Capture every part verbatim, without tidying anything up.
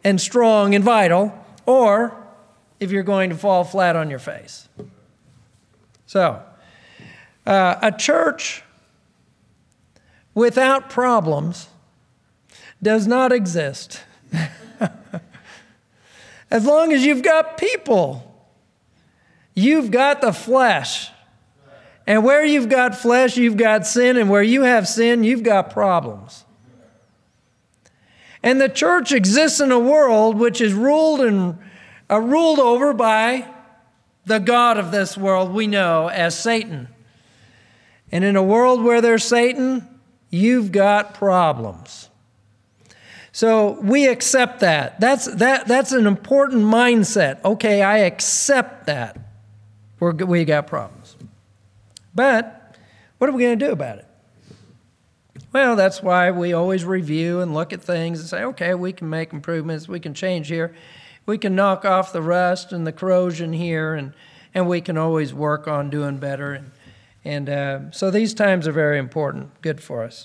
and strong and vital, or if you're going to fall flat on your face. So, uh, a church without problems does not exist. As long as you've got people, you've got the flesh. And where you've got flesh, you've got sin. And where you have sin, you've got problems. And the church exists in a world which is ruled and uh, ruled over by the god of this world we know as Satan. And in a world where there's Satan, you've got problems. So we accept that. That's that. That's an important mindset. Okay, I accept that. We're, we got problems. But what are we going to do about it? Well, that's why we always review and look at things and say, okay, we can make improvements. We can change here. We can knock off the rust and the corrosion here, and, and we can always work on doing better. And, and uh, so these times are very important, good for us.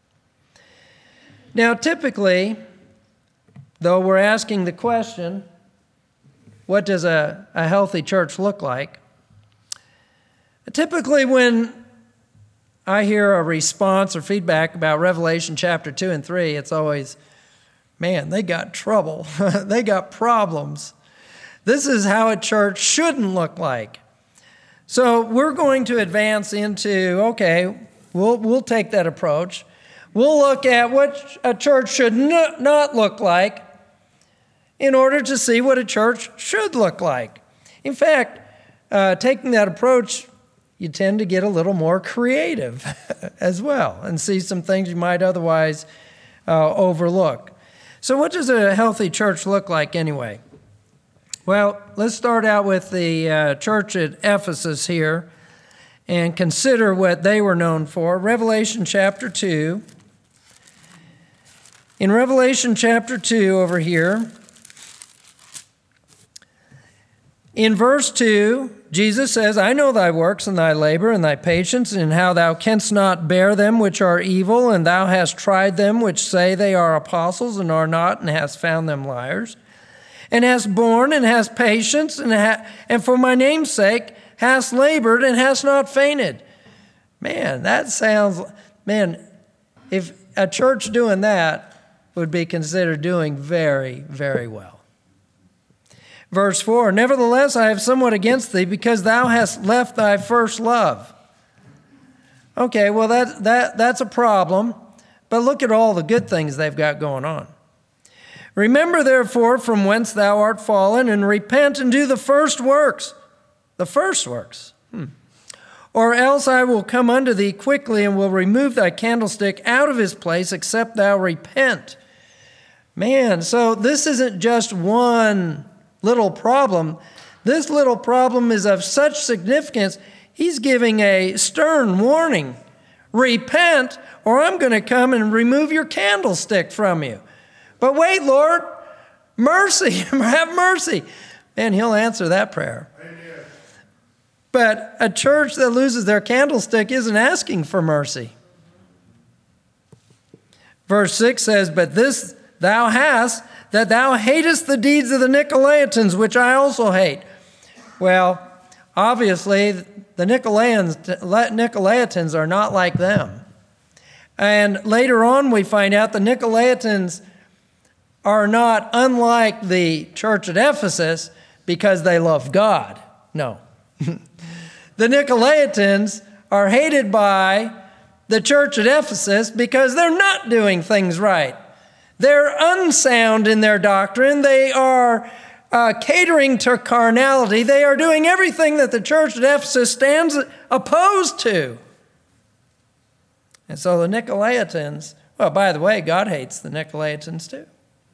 Now, typically, though we're asking the question, what does a, a healthy church look like? Typically, when I hear a response or feedback about Revelation chapter two and three, it's always, man, they got trouble. They got problems. This is how a church shouldn't look like. So we're going to advance into, okay, we'll, we'll take that approach. We'll look at what a church should not look like in order to see what a church should look like. In fact, uh, taking that approach, you tend to get a little more creative as well and see some things you might otherwise uh, overlook. So what does a healthy church look like anyway? Well, let's start out with the uh, church at Ephesus here and consider what they were known for. Revelation chapter two. In Revelation chapter two over here, in verse two, Jesus says, I know thy works and thy labor and thy patience, and how thou canst not bear them which are evil, and thou hast tried them which say they are apostles and are not, and hast found them liars, and hast borne and hast patience, and, ha- and for my name's sake hast labored and hast not fainted. Man, that sounds, man, if a church doing that would be considered doing very, very well. Verse four, nevertheless, I have somewhat against thee, because thou hast left thy first love. Okay, well, that, that, that's a problem, but look at all the good things they've got going on. Remember, therefore, from whence thou art fallen, and repent and do the first works. The first works. Hmm. Or else I will come unto thee quickly, and will remove thy candlestick out of his place, except thou repent. Man, so this isn't just one little problem. This little problem is of such significance, he's giving a stern warning. Repent, or I'm going to come and remove your candlestick from you. But wait, Lord, mercy, have mercy. Man, he'll answer that prayer. Amen. But a church that loses their candlestick isn't asking for mercy. Verse six says, but this thou hast, that thou hatest the deeds of the Nicolaitans, which I also hate. Well, obviously, the Nicolaitans, Nicolaitans are not like them. And later on, we find out the Nicolaitans are not unlike the church at Ephesus because they love God. No. The Nicolaitans are hated by the church at Ephesus because they're not doing things right. They're unsound in their doctrine. They are uh, catering to carnality. They are doing everything that the church at Ephesus stands opposed to. And so the Nicolaitans, well, by the way, God hates the Nicolaitans too.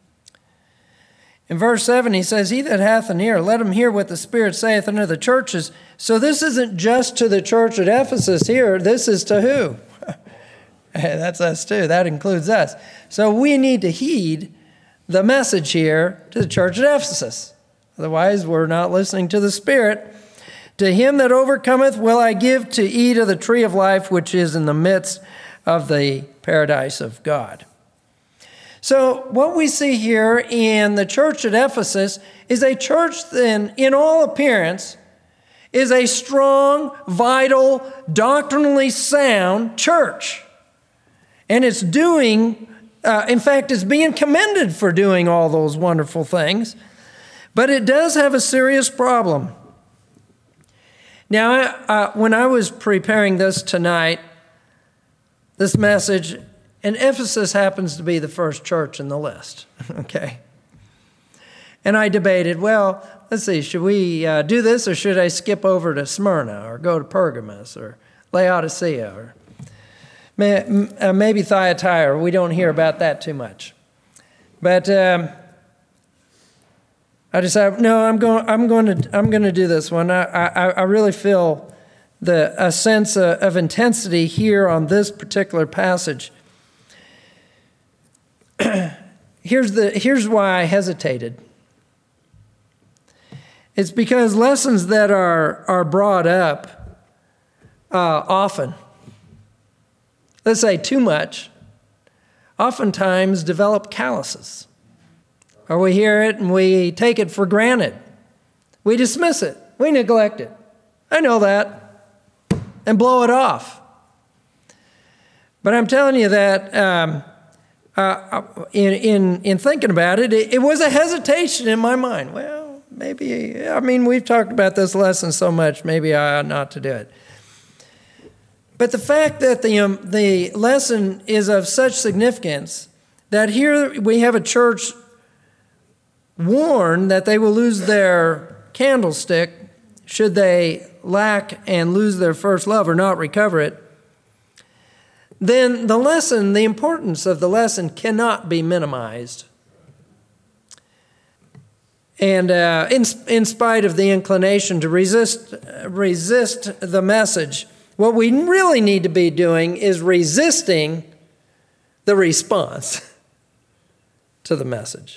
In verse seven, he says, he that hath an ear, let him hear what the Spirit saith unto the churches. So this isn't just to the church at Ephesus here. This is to who? That's us too. That includes us. So we need to heed the message here to the church at Ephesus. Otherwise, we're not listening to the Spirit. To him that overcometh will I give to eat of the tree of life, which is in the midst of the paradise of God. So what we see here in the church at Ephesus is a church that, in all appearance, is a strong, vital, doctrinally sound church. And it's doing, uh, in fact, it's being commended for doing all those wonderful things. But it does have a serious problem. Now, uh, when I was preparing this tonight, this message, and Ephesus happens to be the first church in the list, okay? And I debated, well, let's see, should we uh, do this, or should I skip over to Smyrna, or go to Pergamos, or Laodicea, or may, uh, maybe Thyatira? We don't hear about that too much. But um, I decided, no, I'm going. I'm going to. I'm going to do this one. I, I, I really feel the a sense of, of intensity here on this particular passage. Here's the. Here's why I hesitated. It's because lessons that are are brought up uh, often, let's say too much, oftentimes develop calluses. Or we hear it and we take it for granted. We dismiss it. We neglect it. I know that. And blow it off. But I'm telling you that um, uh, in, in, in thinking about it, it, it was a hesitation in my mind. Well, maybe, I mean, we've talked about this lesson so much, maybe I ought not to do it. But the fact that the, um, the lesson is of such significance that here we have a church warned that they will lose their candlestick should they lack and lose their first love or not recover it, then the lesson, the importance of the lesson cannot be minimized. And uh, in, in spite of the inclination to resist, resist the message, what we really need to be doing is resisting the response to the message.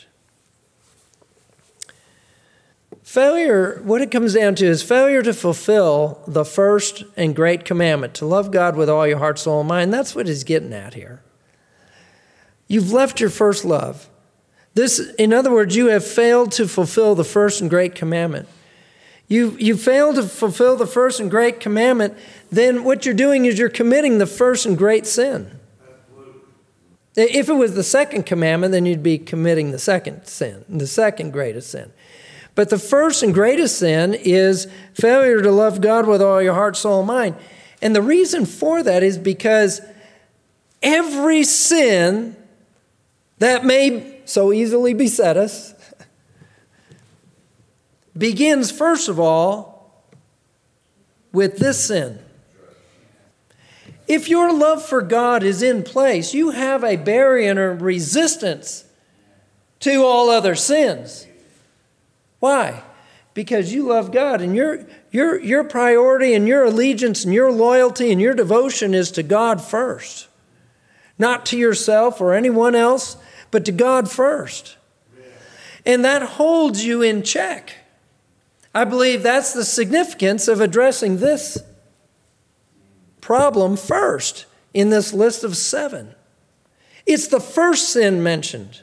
Failure, what it comes down to is failure to fulfill the first and great commandment, to love God with all your heart, soul, and mind. That's what he's getting at here. You've left your first love. This, in other words, you have failed to fulfill the first and great commandment. You, you failed to fulfill the first and great commandment, then what you're doing is you're committing the first and great sin. If it was the second commandment, then you'd be committing the second sin, the second greatest sin. But the first and greatest sin is failure to love God with all your heart, soul, and mind. And the reason for that is because every sin that may so easily beset us begins, first of all, with this sin. If your love for God is in place, you have a barrier and resistance to all other sins. Why? Because you love God, and your, your, your priority and your allegiance and your loyalty and your devotion is to God first. Not to yourself or anyone else, but to God first. And that holds you in check. I believe that's the significance of addressing this problem first in this list of seven. It's the first sin mentioned.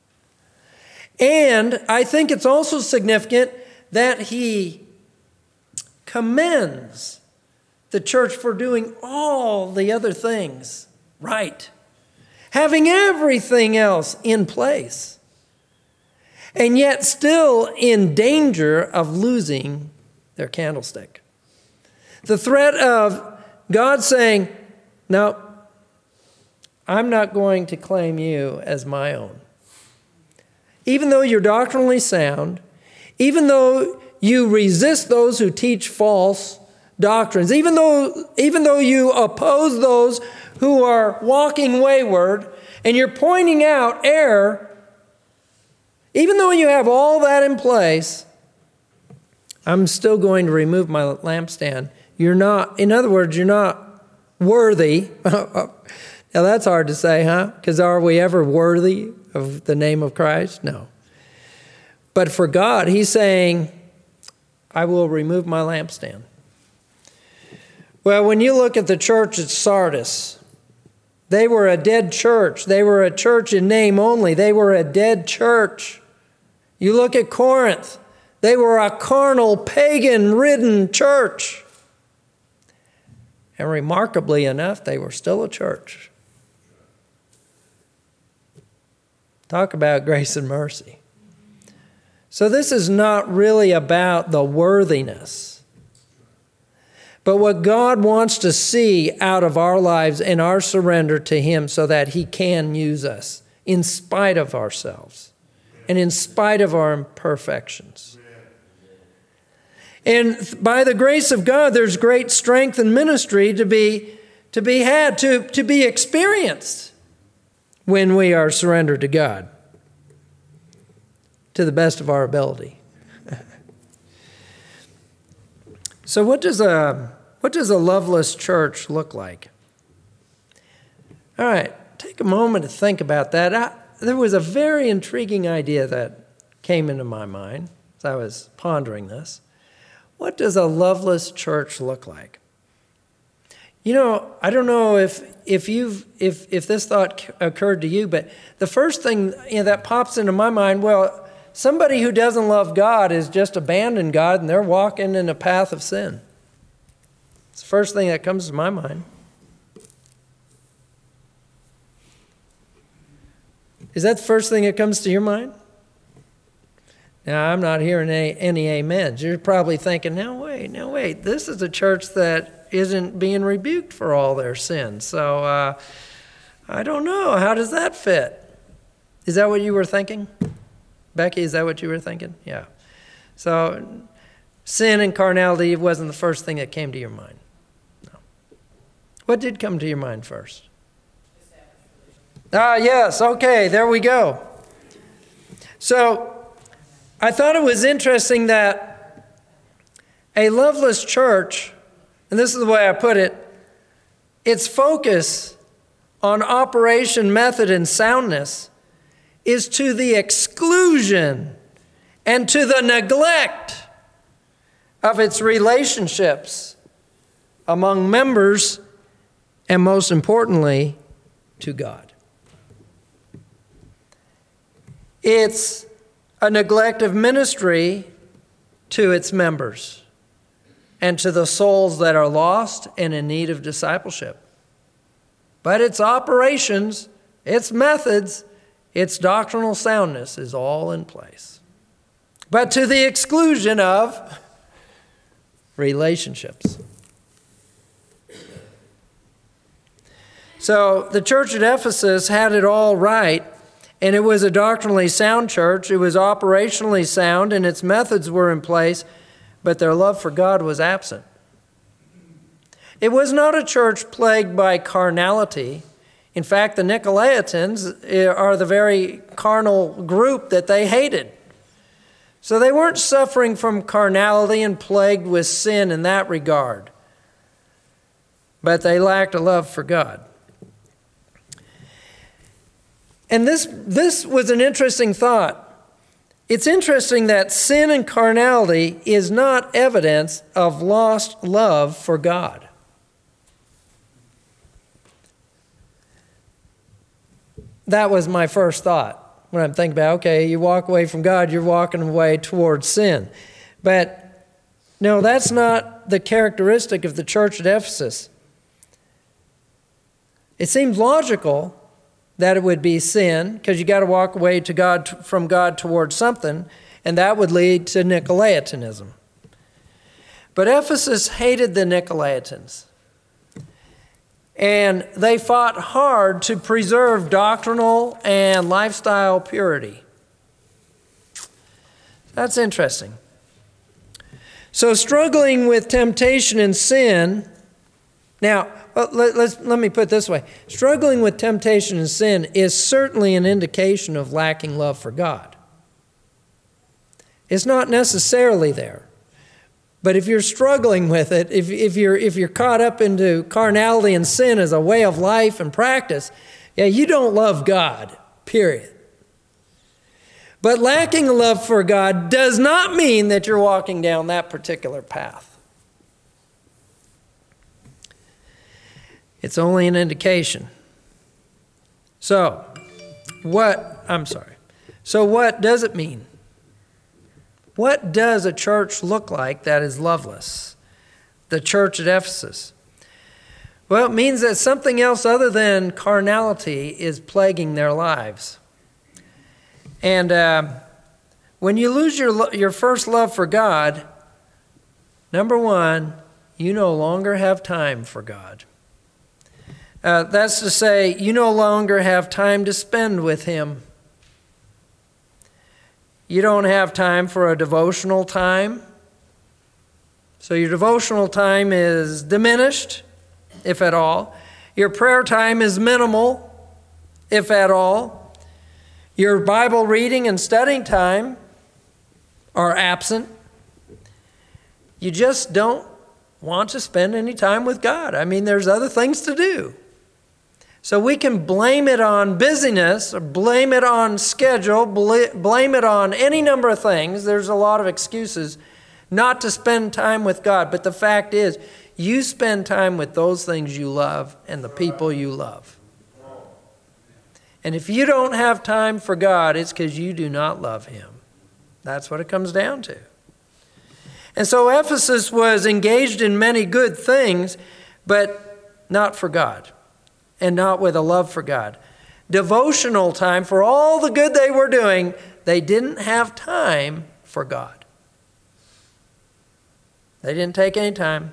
And I think it's also significant that he commends the church for doing all the other things right, having everything else in place, and yet still in danger of losing their candlestick. The threat of God saying, no, I'm not going to claim you as my own. Even though you're doctrinally sound, even though you resist those who teach false doctrines, even though, even though you oppose those who are walking wayward, and you're pointing out error, even though you have all that in place, I'm still going to remove my lampstand. You're not, in other words, you're not worthy. Now that's hard to say, huh? Because are we ever worthy of the name of Christ? No. But for God, he's saying, I will remove my lampstand. Well, when you look at the church at Sardis, They were a dead church. They were a church in name only. They were a dead church. You look at Corinth. They were a carnal, pagan-ridden church. And remarkably enough, they were still a church. Talk about grace and mercy. So this is not really about the worthiness, but what God wants to see out of our lives and our surrender to Him so that He can use us in spite of ourselves and in spite of our imperfections. And by the grace of God, there's great strength in ministry to be, to be had, to, to be experienced when we are surrendered to God to the best of our ability. So what does a what does a loveless church look like? All right, take a moment to think about that. I, there was a very intriguing idea that came into my mind as I was pondering this. What does a loveless church look like? You know, I don't know if if you've if if this thought occurred to you, but the first thing, you know, that pops into my mind, well, somebody who doesn't love God is just abandoned God and they're walking in a path of sin. It's the first thing that comes to my mind. Is that the first thing that comes to your mind? Now, I'm not hearing any, any amens. You're probably thinking, no, wait, no, wait. This is a church that isn't being rebuked for all their sins. So, uh, I don't know. How does that fit? Is that what you were thinking? Becky, is that what you were thinking? Yeah. So, sin and carnality wasn't the first thing that came to your mind. No. What did come to your mind first? Ah, yes. Okay, there we go. So, I thought it was interesting that a loveless church, and this is the way I put it, its focus on operation, method, and soundness is to the exclusion and to the neglect of its relationships among members, and most importantly, to God. It's a neglect of ministry to its members and to the souls that are lost and in need of discipleship. But its operations, its methods, its doctrinal soundness is all in place. But to the exclusion of relationships. So the church at Ephesus had it all right. And it was a doctrinally sound church. It was operationally sound, and its methods were in place, but their love for God was absent. It was not a church plagued by carnality. In fact, the Nicolaitans are the very carnal group that they hated. So they weren't suffering from carnality and plagued with sin in that regard. But they lacked a love for God. And this, this was an interesting thought. It's interesting that sin and carnality is not evidence of lost love for God. That was my first thought when I'm thinking about, okay, you walk away from God, you're walking away towards sin. But no, that's not the characteristic of the church at Ephesus. It seems logical that it would be sin, because you got to walk away to God from God towards something, and that would lead to Nicolaitanism. But Ephesus hated the Nicolaitans, and they fought hard to preserve doctrinal and lifestyle purity. That's interesting. So struggling with temptation and sin, now, Let, let's, let me put it this way. Struggling with temptation and sin is certainly an indication of lacking love for God. It's not necessarily there. But if you're struggling with it, if, if, you're, if you're caught up into carnality and sin as a way of life and practice, yeah, you don't love God, period. But lacking a love for God does not mean that you're walking down that particular path. It's only an indication. So, what, I'm sorry. So what does it mean? What does a church look like that is loveless? The church at Ephesus. Well, it means that something else other than carnality is plaguing their lives. And uh, when you lose your your first love for God, number one, you no longer have time for God. Uh, that's to say, you no longer have time to spend with Him. You don't have time for a devotional time. So your devotional time is diminished, if at all. Your prayer time is minimal, if at all. Your Bible reading and studying time are absent. You just don't want to spend any time with God. I mean, there's other things to do. So we can blame it on busyness, or blame it on schedule, blame it on any number of things. There's a lot of excuses not to spend time with God. But the fact is, you spend time with those things you love and the people you love. And if you don't have time for God, it's because you do not love Him. That's what it comes down to. And so Ephesus was engaged in many good things, but not for God. And not with a love for God. Devotional time, for all the good they were doing, they didn't have time for God. They didn't take any time.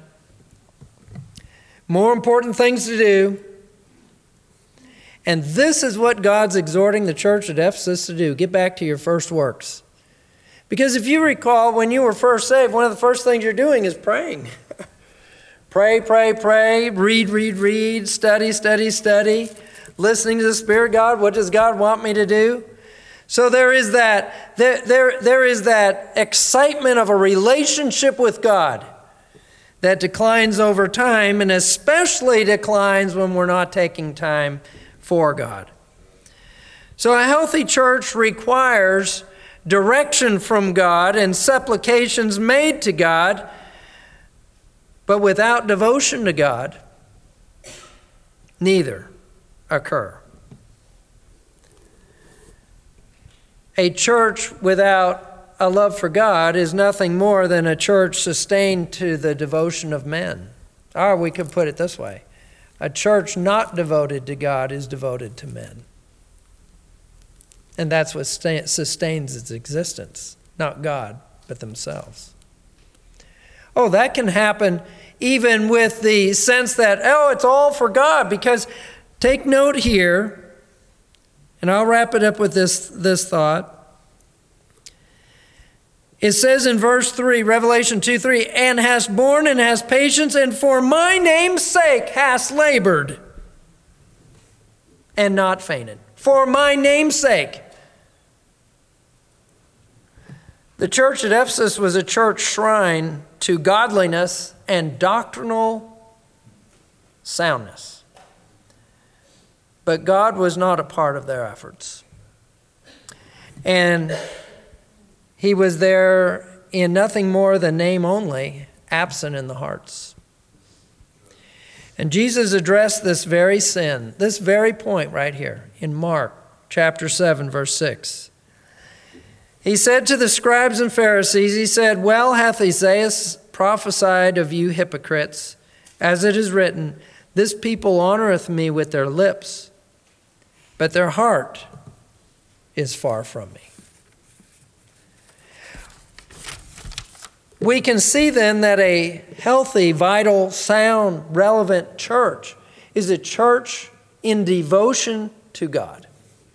More important things to do. And this is what God's exhorting the church at Ephesus to do. Get back to your first works. Because if you recall, when you were first saved, one of the first things you're doing is praying. Pray, pray, pray, read, read, read, study, study, study, listening to the Spirit of God. What does God want me to do? So there is that, there, there, there is that excitement of a relationship with God that declines over time, and especially declines when we're not taking time for God. So a healthy church requires direction from God and supplications made to God. But without devotion to God, neither occur. A church without a love for God is nothing more than a church sustained to the devotion of men. Or we could put it this way. A church not devoted to God is devoted to men. And that's what sustains its existence. Not God, but themselves. Oh, that can happen even with the sense that, oh, it's all for God. Because take note here, and I'll wrap it up with this, this thought. It says in verse three, Revelation two three, and hast borne and hast patience, and for my name's sake hast labored, and not fainted. For my name's sake. The church at Ephesus was a church shrine to godliness and doctrinal soundness. But God was not a part of their efforts. And He was there in nothing more than name only, absent in the hearts. And Jesus addressed this very sin, this very point right here in Mark chapter seven, verse six. He said to the scribes and Pharisees, he said, well hath Isaiah prophesied of you hypocrites, as it is written, this people honoreth me with their lips, but their heart is far from me. We can see then that a healthy, vital, sound, relevant church is a church in devotion to God.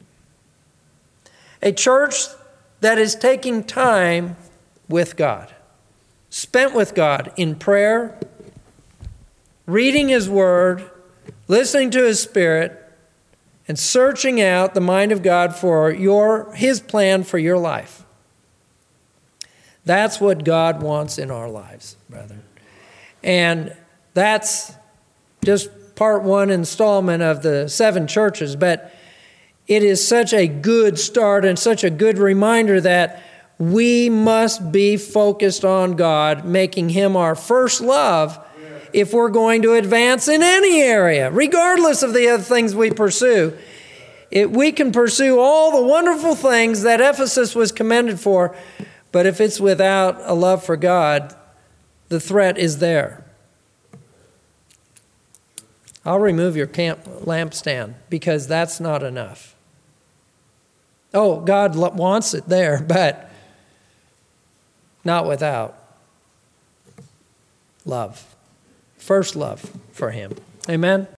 A church that is taking time with God, spent with God in prayer, reading His Word, listening to His Spirit, and searching out the mind of God for your His plan for your life. That's what God wants in our lives, brethren. And that's just part one installment of the seven churches, but it is such a good start and such a good reminder that we must be focused on God, making Him our first love if we're going to advance in any area, regardless of the other things we pursue. It, we can pursue all the wonderful things that Ephesus was commended for, but if it's without a love for God, the threat is there. I'll remove your camp lampstand because that's not enough. Oh, God wants it there, but not without love. First love for Him. Amen?